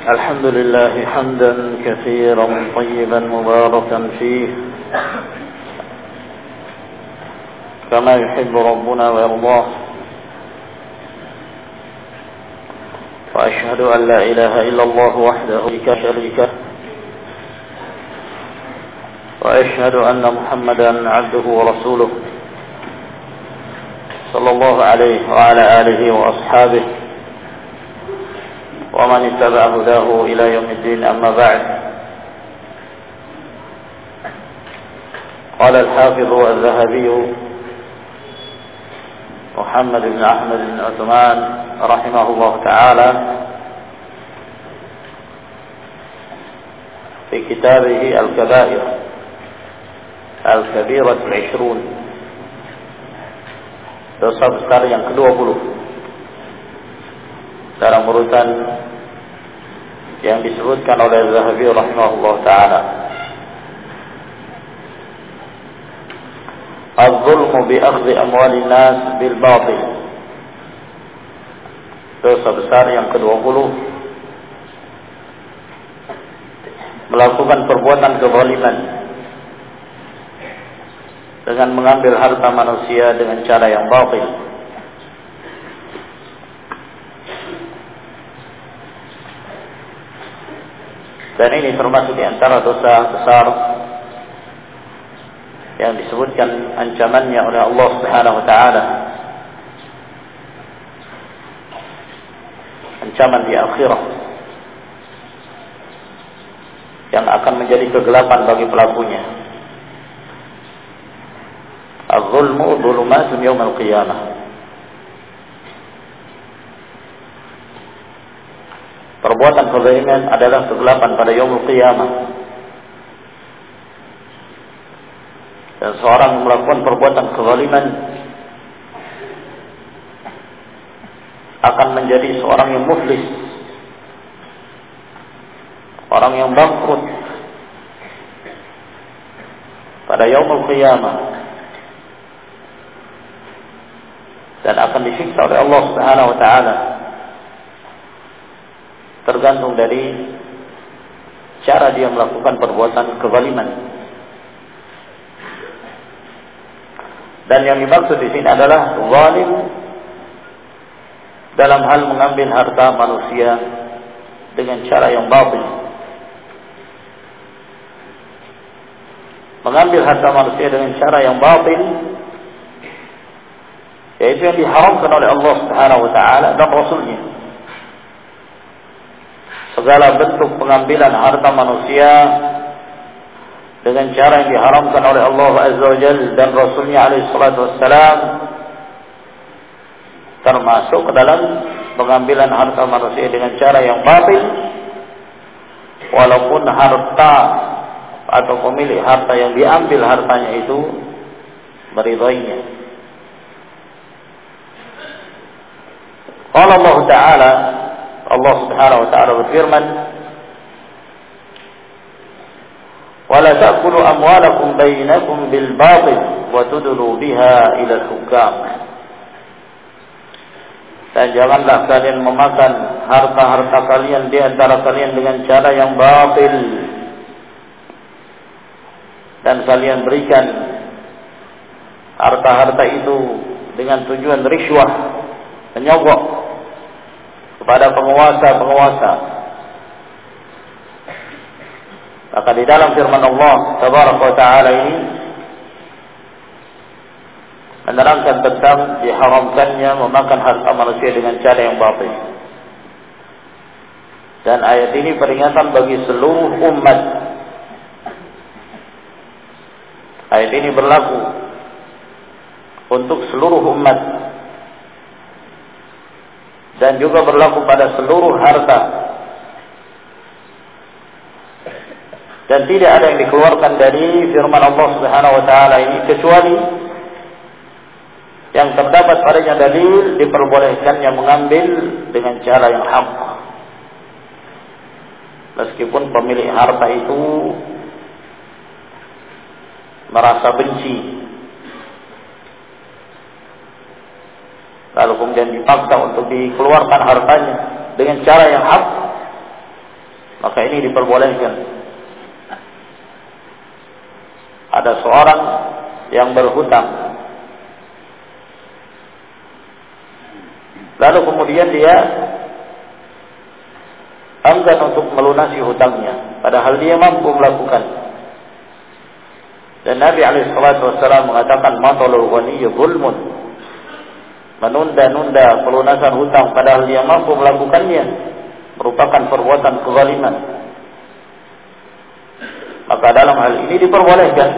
الحمد لله حمدا كثيرا طيبا مباركا فيه كما يحب ربنا ويرضاه وأشهد أن لا إله إلا الله وحده لا شريك له وأشهد أن محمدا عبده ورسوله صلى الله عليه وعلى آله وأصحابه ومن اتبع هداه إلى يوم الدين أما بعد قال الحافظ الذهبي محمد بن أحمد بن عثمان رحمه الله تعالى في كتابه الكبائر الكبيرة العشرون dosa besar yang ke-20 dalam urutan yang disebutkan oleh Zahabi rahimahullah ta'ala. Az-zulmu bi akhdhi amwalin nas bil batil. Dosa besar yang ke-20 melakukan perbuatan kezaliman dengan mengambil harta manusia dengan cara yang batil. Dan ini termasuk di antara dosa besar yang disebutkan ancamannya oleh Allah Subhanahu wa taala. Ancaman di akhirat yang akan menjadi kegelapan bagi pelakunya. Az-zulmu dhulumatun yaumil qiyamah. Perbuatan kezaliman adalah kegelapan pada yaumul qiyamah. Dan seorang yang melakukan perbuatan kezaliman akan menjadi seorang yang muflis, orang yang bangkrut pada yaumul qiyamah, dan akan disiksa oleh Allah Subhanahu wa taala. Tergantung dari cara dia melakukan perbuatan kezaliman. Dan yang dimaksud di sini adalah zalim dalam hal mengambil harta manusia dengan cara yang batil. Mengambil harta manusia dengan cara yang batil, yaitu yang diharamkan oleh Allah Subhanahu wa taala dan Rasulnya. Segala bentuk pengambilan harta manusia dengan cara yang diharamkan oleh Allah Azza wa Jalla dan Rasulnya alaihi salatu wassalam termasuk ke dalam pengambilan harta manusia dengan cara yang batil, walaupun harta atau pemilik harta yang diambil hartanya itu meridainya. Qala Allah Ta'ala, Allah Subhanahu wa taala berfirman, "Wala ta'kulu amwalakum bainakum bil batil wa tudlu biha ila al-hukam." Dan janganlah kalian memakan harta-harta kalian di antara kalian dengan cara yang batil, dan kalian berikan harta-harta itu dengan tujuan riswah, menyogok kepada penguasa-penguasa. Maka di dalam firman Allah Tabaraka wa Ta'ala ini menerangkan tentang diharamkannya memakan harta manusia dengan cara yang batil. Dan ayat ini peringatan bagi seluruh umat. Ayat ini berlaku untuk seluruh umat dan juga berlaku pada seluruh harta. Dan tidak ada yang dikeluarkan dari firman Allah Subhanahu wa taala ini kecuali yang terdapat padanya dalil diperbolehkannya mengambil dengan cara yang hak. Meskipun pemilik harta itu merasa benci, lalu kemudian dipaksa untuk dikeluarkan hartanya dengan cara yang hak, maka ini diperbolehkan. Ada seorang yang berhutang, lalu kemudian dia enggan untuk melunasi hutangnya, padahal dia mampu melakukan. Dan Nabi SAW mengatakan, matalul ghaniyyi zulmun, menunda-nunda pelunasan hutang padahal dia mampu melakukannya merupakan perbuatan kezaliman. Maka dalam hal ini diperbolehkan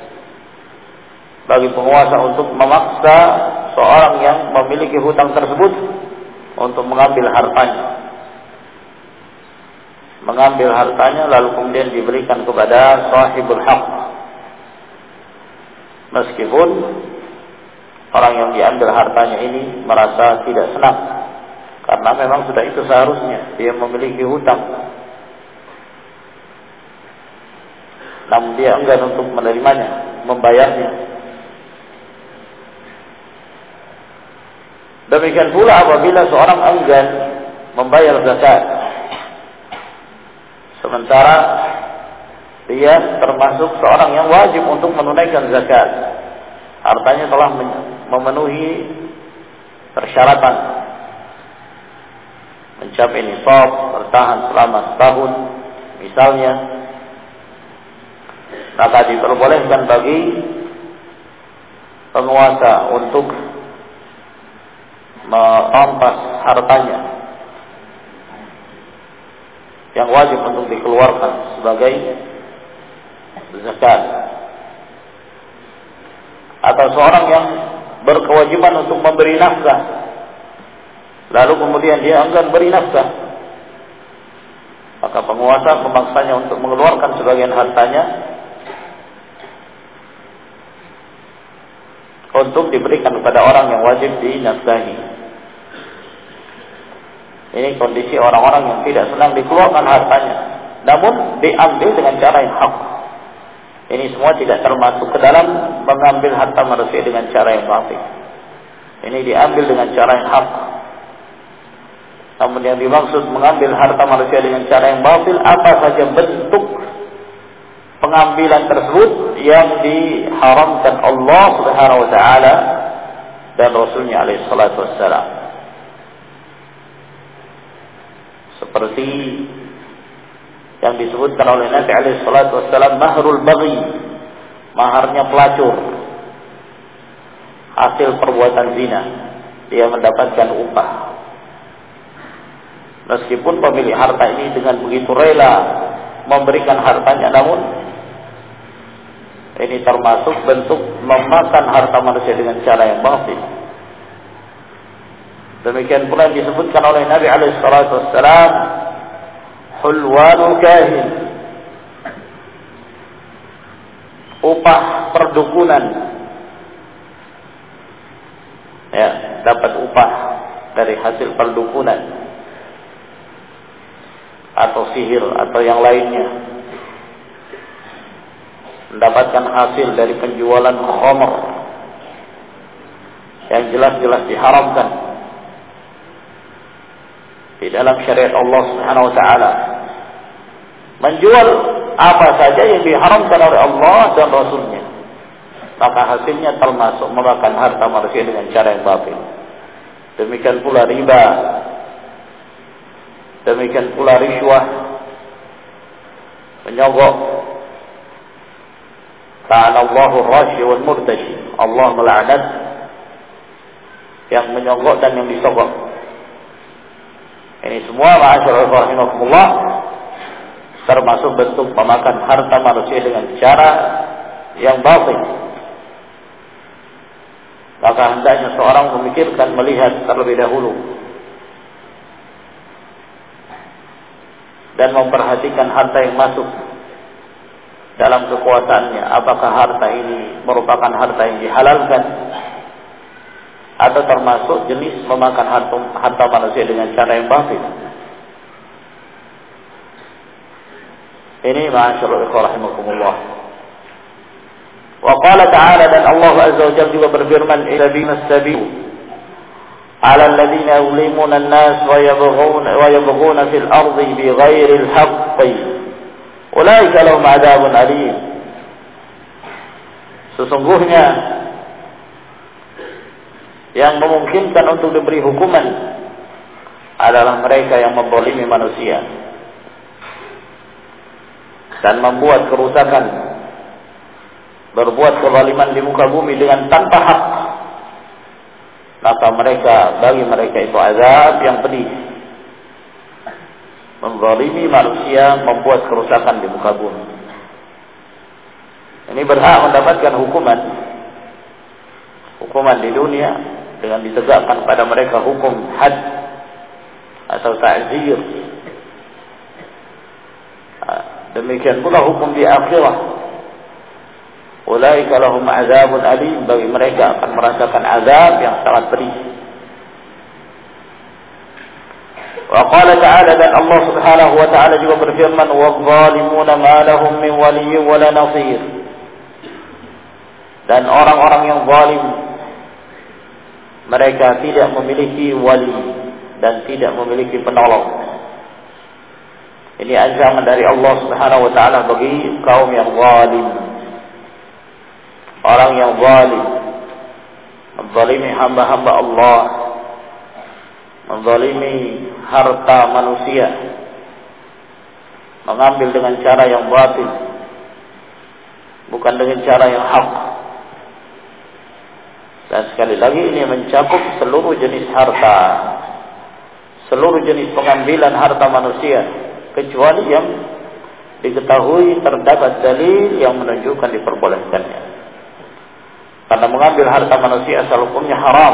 bagi penguasa untuk memaksa seorang yang memiliki hutang tersebut untuk mengambil hartanya lalu kemudian diberikan kepada sahibul haq, meskipun orang yang diambil hartanya ini merasa tidak senang, karena memang sudah itu seharusnya dia memiliki hutang, namun dia enggan untuk menerimanya, membayarnya. Demikian pula apabila seorang enggan membayar zakat, sementara dia termasuk seorang yang wajib untuk menunaikan zakat, hartanya telah memenuhi persyaratan mencapai nisab, bertahan selama setahun misalnya, maka diperbolehkan bagi penguasa untuk merampas hartanya yang wajib untuk dikeluarkan sebagai zakat. Atau seorang yang berkewajiban untuk memberi nafkah, lalu kemudian dia enggan beri nafkah, maka penguasa memaksanya untuk mengeluarkan sebagian hartanya untuk diberikan kepada orang yang wajib dinafkahi. Ini kondisi orang-orang yang tidak senang dikeluarkan hartanya, namun diambil dengan cara yang hak. Ini semua tidak termasuk ke dalam mengambil harta manusia dengan cara yang batil. Ini diambil dengan cara yang hak. Namun yang dimaksud mengambil harta manusia dengan cara yang batil, apa saja bentuk pengambilan tersebut yang diharamkan Allah Subhanahu wa taala dan Rasulnya alaihi salatu wassalam. Seperti yang disebutkan oleh Nabi alaihi salatu wassalam, mahrul baghi, maharnya pelacur, hasil perbuatan zina, dia mendapatkan upah. Meskipun pemilik harta ini dengan begitu rela memberikan hartanya, namun ini termasuk bentuk memakan harta manusia dengan cara yang batil. Demikian pula yang disebutkan oleh Nabi alaihi salatu wassalam, hulwanul kahin, upah perdukunan. Ya, dapat upah dari hasil perdukunan atau sihir atau yang lainnya. Mendapatkan hasil dari penjualan khamr yang jelas-jelas diharamkan di dalam syariat Allah Subhanahu wa taala. Menjual apa saja yang diharamkan oleh Allah dan Rasulnya, maka hasilnya termasuk memakan harta manusia dengan cara yang batil. Demikian pula riba, demikian pula riswah, menyogok. Ta'alallahu ar-rashi wal murtashi, Allah melaknat yang menyogok dan yang disogok. Ini semua ma'asyiral rahimakumullah termasuk bentuk memakan harta manusia dengan cara yang batil. Maka hendaknya seorang memikirkan, melihat terlebih dahulu dan memperhatikan harta yang masuk dalam kekuasaannya. Apakah harta ini merupakan harta yang dihalalkan atau termasuk jenis memakan harta manusia dengan cara yang batil. Ini ma'asyiral ikhwan rahimakumullah. Wa qala ta'ala, dan Allah azza wa jalla juga berfirman, "Ilabinas sabil 'ala alladziina yulimuna an-nas wa yabghuna fil ardi bighairi al-haqqi ulaika lahum 'adzabun alim. Sesungguhnya yang memungkinkan untuk diberi hukuman adalah mereka yang menzalimi manusia dan membuat kerusakan, berbuat kezaliman di muka bumi dengan tanpa hak. Maka bagi mereka itu azab yang pedih. Menzalimi manusia, membuat kerusakan di muka bumi. Ini berhak mendapatkan hukuman di dunia dengan ditegakkan pada mereka hukum had atau ta'zir. Demikian pula hukum di akhirat. Ulaika lahum 'adzabun alim, bagi mereka akan merasakan azab yang sangat pedih. Wa qala ta'ala, dan Allah Subhanahu wa ta'ala juga berfirman, "Wadh-dhalimuna ma lahum min waliyyin wa la nasir." Dan orang-orang yang zalim, mereka tidak memiliki wali dan tidak memiliki penolong. Ini ancaman dari Allah Subhanahu wa ta'ala bagi kaum yang zalim. Orang yang zalim, menzalimi hamba-hamba Allah, menzalimi harta manusia, mengambil dengan cara yang batil, bukan dengan cara yang hak. Dan sekali lagi ini mencakup seluruh jenis harta, seluruh jenis pengambilan harta manusia, kecuali yang diketahui terdapat dalil yang menunjukkan diperbolehkannya. Karena mengambil harta manusia asal hukumnya haram.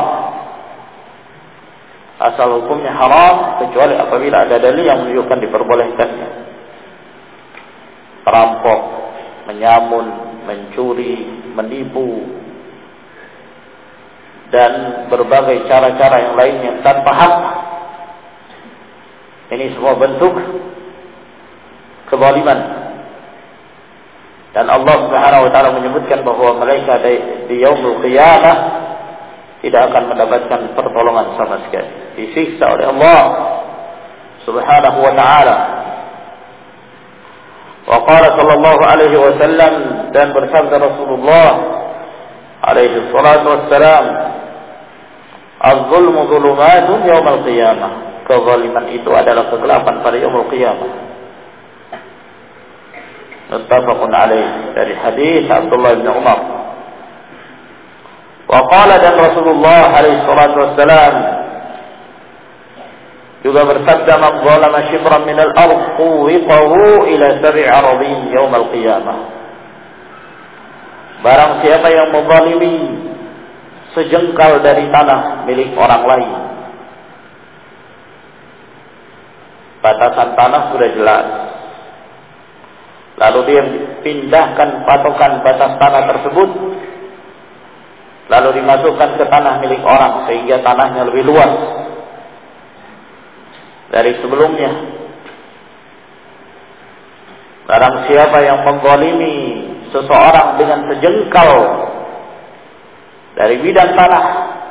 Asal hukumnya haram kecuali apabila ada dalil yang menunjukkan diperbolehkannya. Perampok, menyamun, mencuri, menipu, dan berbagai cara-cara yang lain yang tanpa hak. Ini semua bentuk kezaliman. Dan Allah Subhanahu wa ta'ala menyebutkan bahwa mereka di yaumul qiyamah tidak akan mendapatkan pertolongan sama sekali. Disiksa oleh Allah Subhanahu wa ta'ala. Wa qala sallallahu alaihi wasallam, dan bersabda Rasulullah alaihi salatu wassalam, "Az-zulmu zulumatun yaumil qiyamah." Kezaliman itu adalah kegelapan pada yaumul qiyamah. Muttafaqun alaih, dari hadis Abdullah bin Umar. Wa qala, dan Rasulullah alaihi salatu wassalam juga bersabda, "Man zalama shibran min al-ard quwitahu ila sab'i aradin yaum al-qiyamah." Barang siapa yang menzalimi sejengkal dari tanah milik orang lain, batasan tanah sudah jelas, lalu dia pindahkan patokan batas tanah tersebut, lalu dimasukkan ke tanah milik orang sehingga tanahnya lebih luas dari sebelumnya. Barang siapa yang menzalimi seseorang dengan sejengkal dari bidang tanah,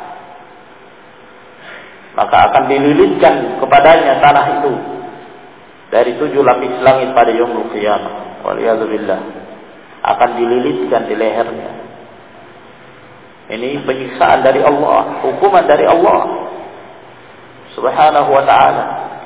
maka akan dililitkan kepadanya tanah itu dari 7 lapis langit pada yaumul qiyamah. Waliyadzubillah, akan dililitkan di lehernya. Ini penyiksaan dari Allah, hukuman dari Allah Subhanahu wa ta'ala.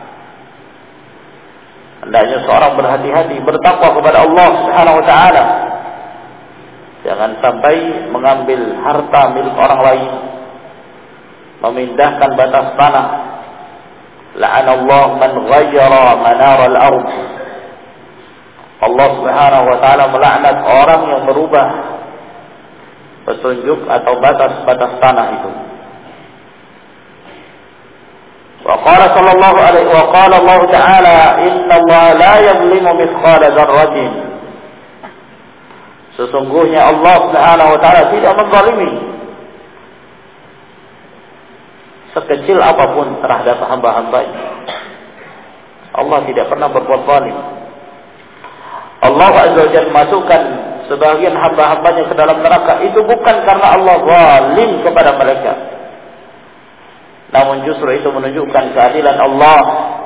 Hendaknya seorang berhati-hati, bertakwa kepada Allah Subhanahu wa ta'ala. Jangan sampai mengambil harta milik orang lain, memindahkan batas tanah. La'anallahu man ghayyara manar al-ard. Allah Subhanahu wa ta'ala melaknat orang yang merubah petunjuk atau batas-batas tanah itu. Wa qala sallallahu alaihi wa qala Allah ta'ala, "Inna Allah la yuzlimu mithqala dzarratin." Sesungguhnya Allah Subhanahu wa ta'ala tidak menzalimi sekecil apapun terhadap hamba-hambanya. Allah tidak pernah berbuat zalim. Allah Azza wa Jalla masukkan sebagian hamba-hambanya ke dalam neraka itu bukan karena Allah zalim kepada mereka, namun justru itu menunjukkan keadilan Allah.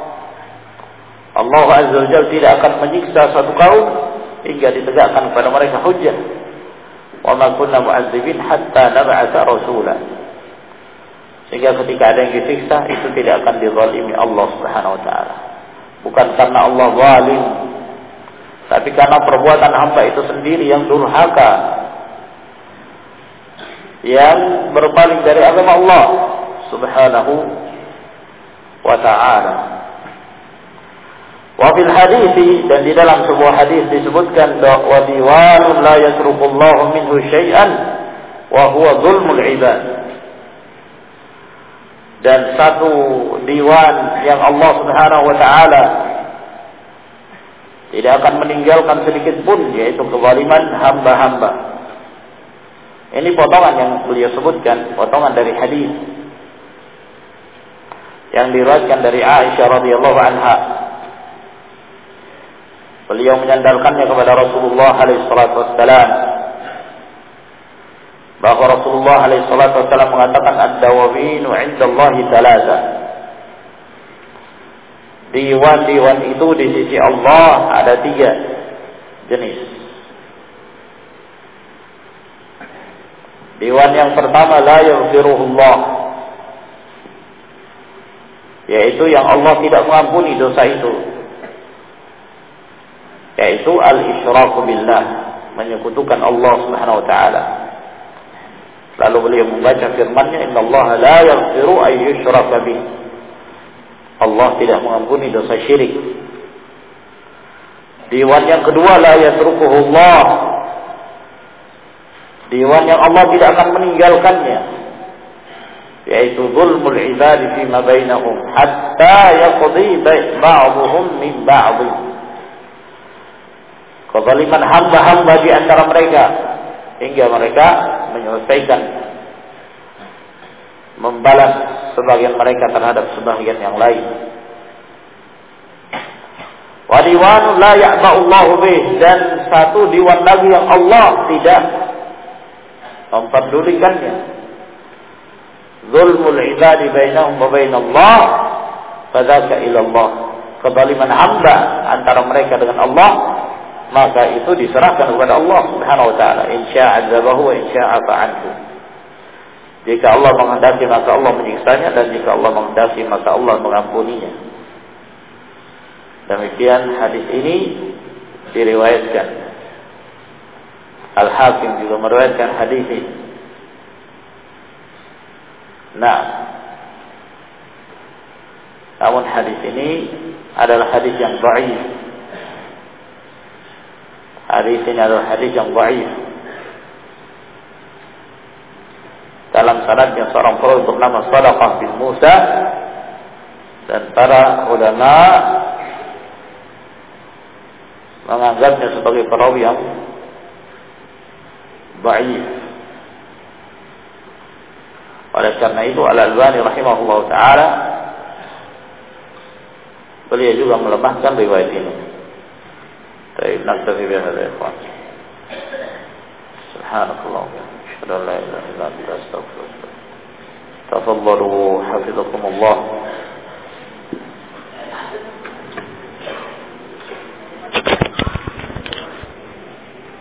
Allah Azza wa Jalla tidak akan menyiksa satu kaum hingga ditegakkan kepada mereka hujjah. Wa ma kunna mu'adzibin hatta nab'atsa rasula. Sehingga ketika ada yang disiksa itu tidak akan dizalimi Allah Subhanahu wa taala. Bukan karena Allah zalim, tapi karena perbuatan hamba itu sendiri yang durhaka, yang berpaling dari agama Allah Subhanahu wa ta'ala. Wa fil hadis, dan di dalam sebuah hadis disebutkan wa diwanun la yatrukullahu minhu syai'an wa huwa zulmul ibad. Dan satu diwan yang Allah Subhanahu wa ta'ala tidak akan meninggalkan sedikit pun, yaitu kezaliman hamba-hamba. Ini potongan yang beliau sebutkan, potongan dari hadis yang diriwayatkan dari Aisyah radhiyallahu anha. Beliau menyandarkannya kepada Rasulullah alaihi salatu wassalam, bahwa Rasulullah alaihi salatu wassalam mengatakan ad-dawabinu 'indallahi thalatha. Diwan-diwan itu di sisi Allah ada 3 jenis. Diwan yang pertama la yaghfiruhullah, yaitu yang Allah tidak mengampuni dosa itu, yaitu al-isyraku billah, menyekutukan Allah Subhanahu wa taala. Lalu beliau membaca firman-Nya, innallaha la yaghfiru ay yushraka bih. Allah tidak mengampuni dosa syirik. Diwan yang kedua la yatrukuhullah, diwan yang Allah tidak akan meninggalkannya, yaitu zulmul ibadi fima bainahum hatta yaqdi ba'dhum min ba'd. Kezaliman hamba-hamba di antara mereka hingga mereka menyelesaikan, membalas sebagian mereka terhadap sebagian yang lain. Wa diwan la ya'ba'ullahu bih, dan satu diwan lagi yang Allah tidak memperdulikannya. Zulmul ibadi bainahum wa bainallah fadzaka ila Allah. Kezaliman hamba antara mereka dengan Allah, maka itu diserahkan kepada Allah Subhanahu wa taala. In syaa'a 'adzabahu wa in syaa'a fa'anhu. Jika Allah menghendaki maka Allah menyiksanya, dan jika Allah menghendaki maka Allah mengampuninya. Demikian hadis ini diriwayatkan. Al-Hakim juga meriwayatkan hadis ini. Nah, namun hadis ini adalah hadis yang dhaif. Hadis ini adalah hadis yang dhaif. Dalam sanadnya seorang perawi bernama Sadaqah bin Musa, dan para ulama menganggapnya sebagai perawi yang dhaif. Oleh karena itu Al-Albani rahimahullah ta'ala beliau juga melemahkan riwayat ini. Baik, naktafi bihadza ya ikhwan. Subhanallah. Asyhadu an la ilaha illa anta astaghfiruka. Tafaddalu hafizakumullah.